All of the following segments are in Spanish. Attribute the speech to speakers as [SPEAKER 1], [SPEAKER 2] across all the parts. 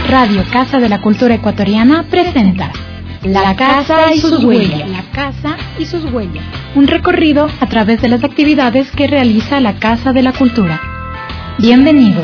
[SPEAKER 1] Radio Casa de la Cultura Ecuatoriana presenta La Casa y sus huellas. La Casa y sus huellas. Un recorrido a través de las actividades que realiza la Casa de la Cultura. Bienvenidos.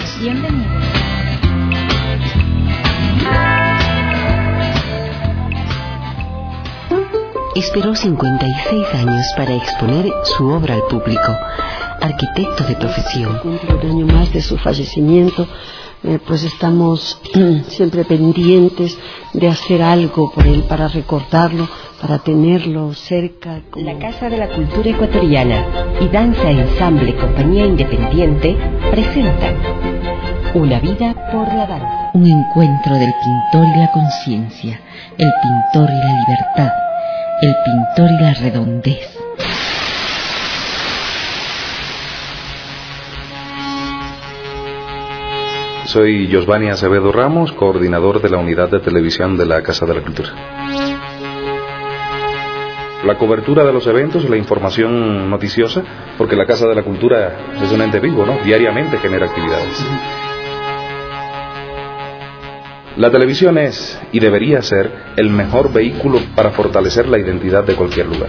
[SPEAKER 2] Esperó 56 años para exponer su obra al público. Arquitecto de profesión.
[SPEAKER 3] Cumple un año más de su fallecimiento, pues estamos siempre pendientes de hacer algo por él, para recordarlo, para tenerlo cerca.
[SPEAKER 2] La Casa de la Cultura Ecuatoriana y Danza Ensamble Compañía Independiente presentan Una vida por la danza. Un encuentro del pintor y la conciencia, el pintor y la libertad, el pintor y la redondez.
[SPEAKER 4] Soy Josvani Acevedo Ramos, coordinador de la unidad de televisión de la Casa de la Cultura. La cobertura de los eventos, la información noticiosa, porque la Casa de la Cultura es un ente vivo, ¿no? Diariamente genera actividades. La televisión es, y debería ser, el mejor vehículo para fortalecer la identidad de cualquier lugar.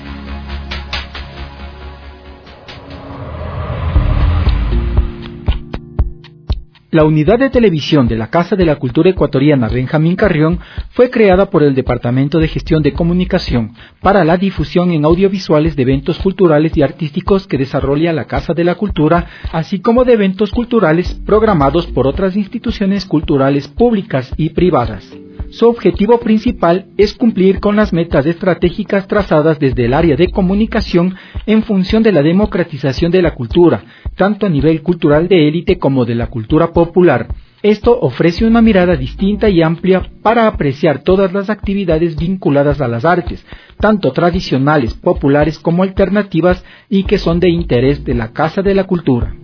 [SPEAKER 5] La unidad de televisión de la Casa de la Cultura Ecuatoriana Benjamín Carrión fue creada por el Departamento de Gestión de Comunicación para la difusión en audiovisuales de eventos culturales y artísticos que desarrolla la Casa de la Cultura, así como de eventos culturales programados por otras instituciones culturales públicas y privadas. Su objetivo principal es cumplir con las metas estratégicas trazadas desde el área de comunicación en función de la democratización de la cultura, tanto a nivel cultural de élite como de la cultura popular. Esto ofrece una mirada distinta y amplia para apreciar todas las actividades vinculadas a las artes, tanto tradicionales, populares como alternativas, y que son de interés de la Casa de la Cultura.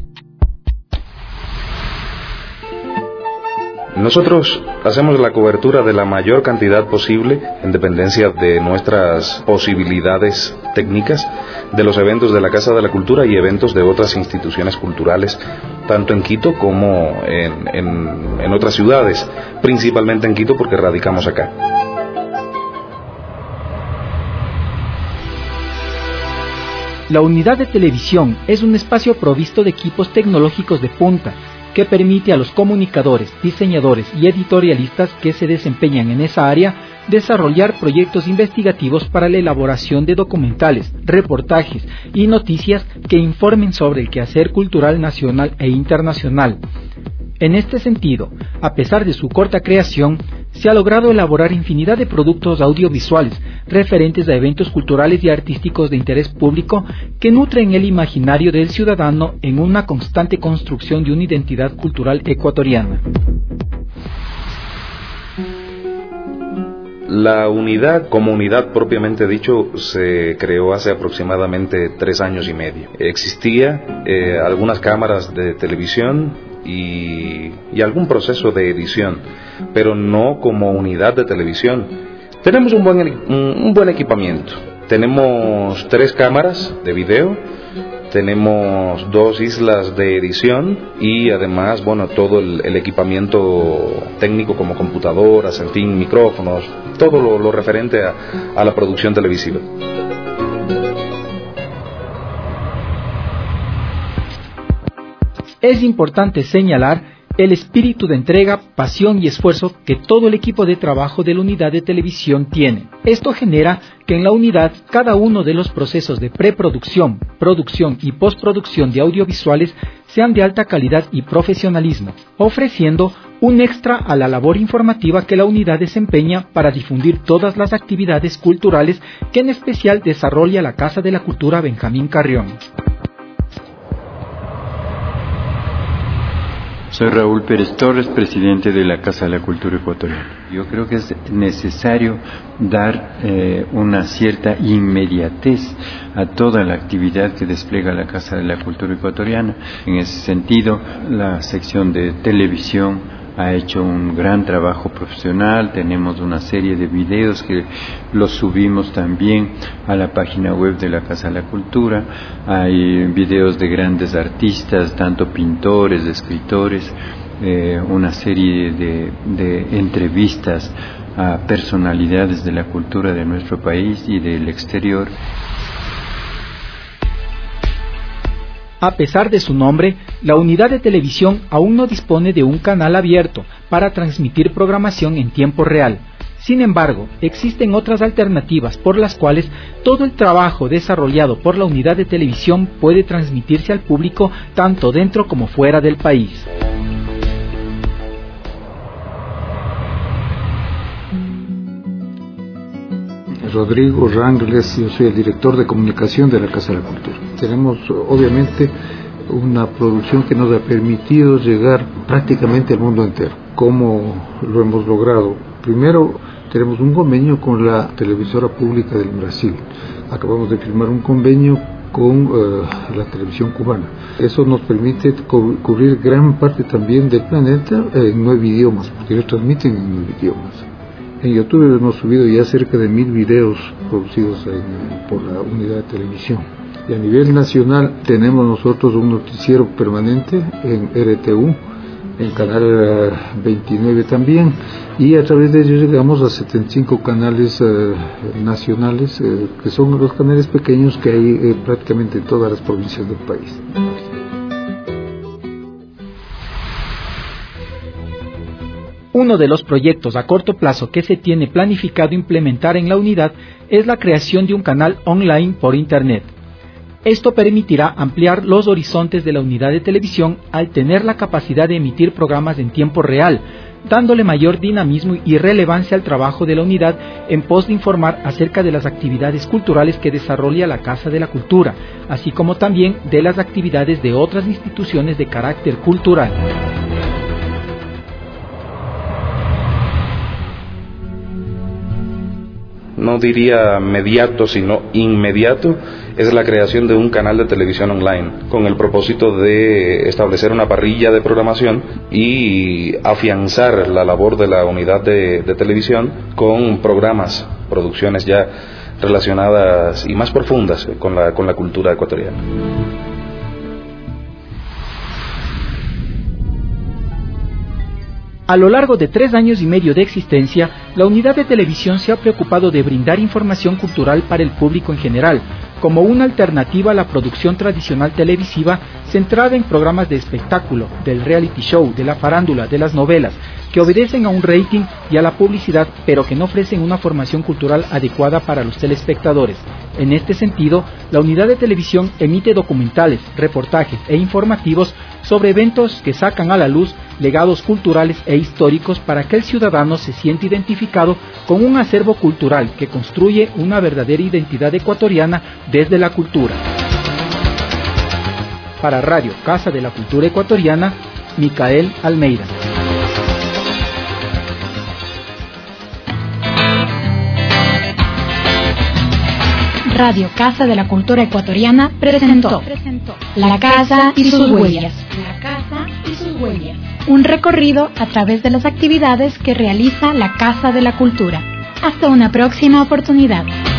[SPEAKER 4] Nosotros hacemos la cobertura de la mayor cantidad posible, en dependencia de nuestras posibilidades técnicas, de los eventos de la Casa de la Cultura y eventos de otras instituciones culturales, tanto en Quito como en otras ciudades, principalmente en Quito porque radicamos acá.
[SPEAKER 5] La unidad de televisión es un espacio provisto de equipos tecnológicos de punta, que permite a los comunicadores, diseñadores y editorialistas que se desempeñan en esa área desarrollar proyectos investigativos para la elaboración de documentales, reportajes y noticias que informen sobre el quehacer cultural nacional e internacional. En este sentido, a pesar de su corta creación, se ha logrado elaborar infinidad de productos audiovisuales referentes a eventos culturales y artísticos de interés público que nutren el imaginario del ciudadano en una constante construcción de una identidad cultural ecuatoriana.
[SPEAKER 4] La unidad, como unidad propiamente dicho, se creó hace aproximadamente 3 años y medio. Existía algunas cámaras de televisión y algún proceso de edición, pero no como unidad de televisión. Tenemos un buen equipamiento. Tenemos 3 cámaras de video, tenemos 2 islas de edición y además, todo el equipamiento técnico como computadoras, en fin, micrófonos, todo lo referente a la producción televisiva.
[SPEAKER 5] Es importante señalar el espíritu de entrega, pasión y esfuerzo que todo el equipo de trabajo de la unidad de televisión tiene. Esto genera que en la unidad cada uno de los procesos de preproducción, producción y postproducción de audiovisuales sean de alta calidad y profesionalismo, ofreciendo un extra a la labor informativa que la unidad desempeña para difundir todas las actividades culturales que en especial desarrolla la Casa de la Cultura Benjamín Carrión.
[SPEAKER 6] Soy Raúl Pérez Torres, presidente de la Casa de la Cultura Ecuatoriana. Yo creo que es necesario dar una cierta inmediatez a toda la actividad que despliega la Casa de la Cultura Ecuatoriana. En ese sentido, la sección de televisión ha hecho un gran trabajo profesional. Tenemos una serie de videos que los subimos también a la página web de la Casa de la Cultura. Hay videos de grandes artistas, tanto pintores, escritores, una serie de entrevistas a personalidades de la cultura de nuestro país y del exterior.
[SPEAKER 5] A pesar de su nombre, la unidad de televisión aún no dispone de un canal abierto para transmitir programación en tiempo real. Sin embargo, existen otras alternativas por las cuales todo el trabajo desarrollado por la unidad de televisión puede transmitirse al público tanto dentro como fuera del país.
[SPEAKER 7] Rodrigo Rangles, yo soy el director de comunicación de la Casa de la Cultura. Tenemos obviamente una producción que nos ha permitido llegar prácticamente al mundo entero. ¿Cómo lo hemos logrado? Primero, tenemos un convenio con la televisora pública del Brasil. Acabamos de firmar un convenio con la televisión cubana. Eso nos permite cubrir gran parte también del planeta en 9 idiomas, porque ellos transmiten en 9 idiomas. En YouTube hemos subido ya cerca de 1000 videos producidos por la unidad de televisión. Y a nivel nacional tenemos nosotros un noticiero permanente en RTU, en Canal 29 también, y a través de ellos llegamos a 75 canales nacionales, que son los canales pequeños que hay prácticamente en todas las provincias del país.
[SPEAKER 5] Uno de los proyectos a corto plazo que se tiene planificado implementar en la unidad es la creación de un canal online por Internet. Esto permitirá ampliar los horizontes de la unidad de televisión al tener la capacidad de emitir programas en tiempo real, dándole mayor dinamismo y relevancia al trabajo de la unidad en pos de informar acerca de las actividades culturales que desarrolla la Casa de la Cultura, así como también de las actividades de otras instituciones de carácter cultural.
[SPEAKER 4] No diría mediato, sino inmediato, es la creación de un canal de televisión online, con el propósito de establecer una parrilla de programación y afianzar la labor de la unidad de televisión con programas, producciones ya relacionadas y más profundas con la cultura ecuatoriana.
[SPEAKER 5] A lo largo de 3 años y medio de existencia, la unidad de televisión se ha preocupado de brindar información cultural para el público en general, como una alternativa a la producción tradicional televisiva centrada en programas de espectáculo, del reality show, de la farándula, de las novelas, que obedecen a un rating y a la publicidad, pero que no ofrecen una formación cultural adecuada para los telespectadores. En este sentido, la unidad de televisión emite documentales, reportajes e informativos sobre eventos que sacan a la luz legados culturales e históricos para que el ciudadano se sienta identificado con un acervo cultural que construye una verdadera identidad ecuatoriana desde la cultura. Para Radio Casa de la Cultura Ecuatoriana, Micael Almeida.
[SPEAKER 1] Radio Casa de la Cultura Ecuatoriana presentó La Casa y sus huellas. La Casa y sus huellas. Un recorrido a través de las actividades que realiza la Casa de la Cultura. Hasta una próxima oportunidad.